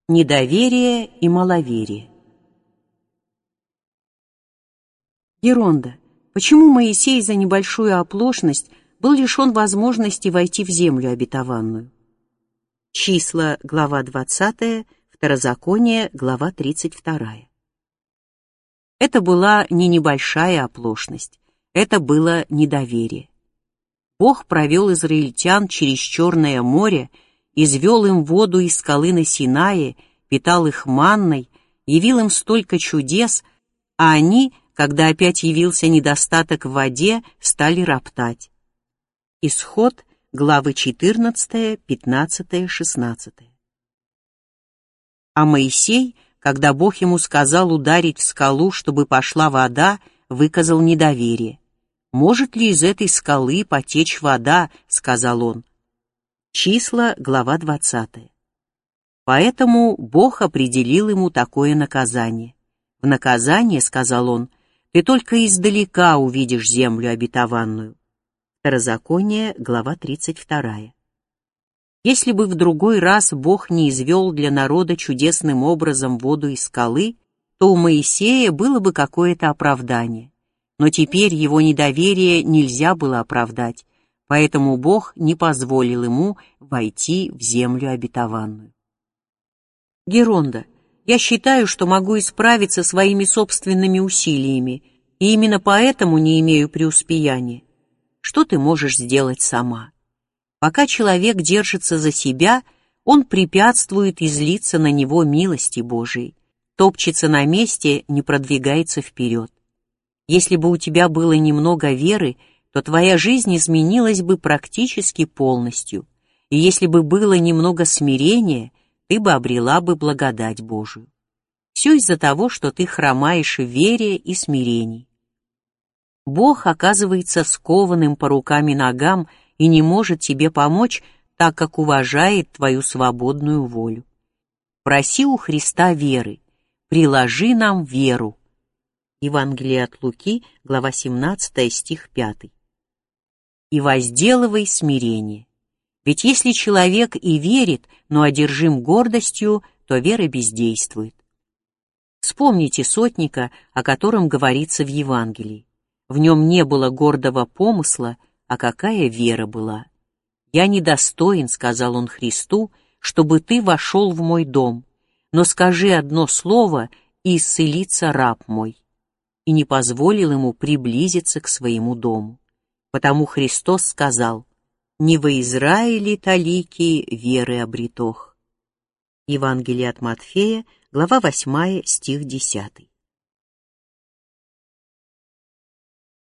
Недоверие и маловерие. Геронда, почему Моисей за небольшую оплошность был лишен возможности войти в землю обетованную? Числа, глава 20, Второзаконие, глава 32. Это была не небольшая оплошность, это было недоверие. Бог провел израильтян через Черное море, извел им воду из скалы на Синае, питал их манной, явил им столько чудес, а они, когда опять явился недостаток в воде, стали роптать. Исход, главы 14, 15, 16. А Моисей, когда Бог ему сказал ударить в скалу, чтобы пошла вода, выказал недоверие. «Может ли из этой скалы потечь вода?» — сказал он. Числа, глава 20. Поэтому Бог определил ему такое наказание. В наказание, сказал он, ты только издалека увидишь землю обетованную. Второзаконие, глава 32. Если бы в другой раз Бог не извел для народа чудесным образом воду из скалы, то у Моисея было бы какое-то оправдание. Но теперь его недоверие нельзя было оправдать, поэтому Бог не позволил ему войти в землю обетованную. Геронда, я считаю, что могу исправиться своими собственными усилиями, и именно поэтому не имею преуспеяния. Что ты можешь сделать сама? Пока человек держится за себя, он препятствует излиться на него милости Божией, топчется на месте, не продвигается вперед. Если бы у тебя было немного веры, то твоя жизнь изменилась бы практически полностью, и если бы было немного смирения, ты бы обрела бы благодать Божию. Все из-за того, что ты хромаешь в вере и смирении. Бог оказывается скованным по рукам и ногам и не может тебе помочь, так как уважает твою свободную волю. Проси у Христа веры, приложи нам веру. Евангелие от Луки, глава 17, стих 5. И возделывай смирение. Ведь если человек и верит, но одержим гордостью, то вера бездействует. Вспомните сотника, о котором говорится в Евангелии. В нем не было гордого помысла, а какая вера была. «Я недостоин, — сказал он Христу, — чтобы ты вошел в мой дом, но скажи одно слово, и исцелится раб мой». И не позволил ему приблизиться к своему дому. Потому Христос сказал: «Не во Израиле талики веры обретох». Евангелие от Матфея, глава 8, стих 10.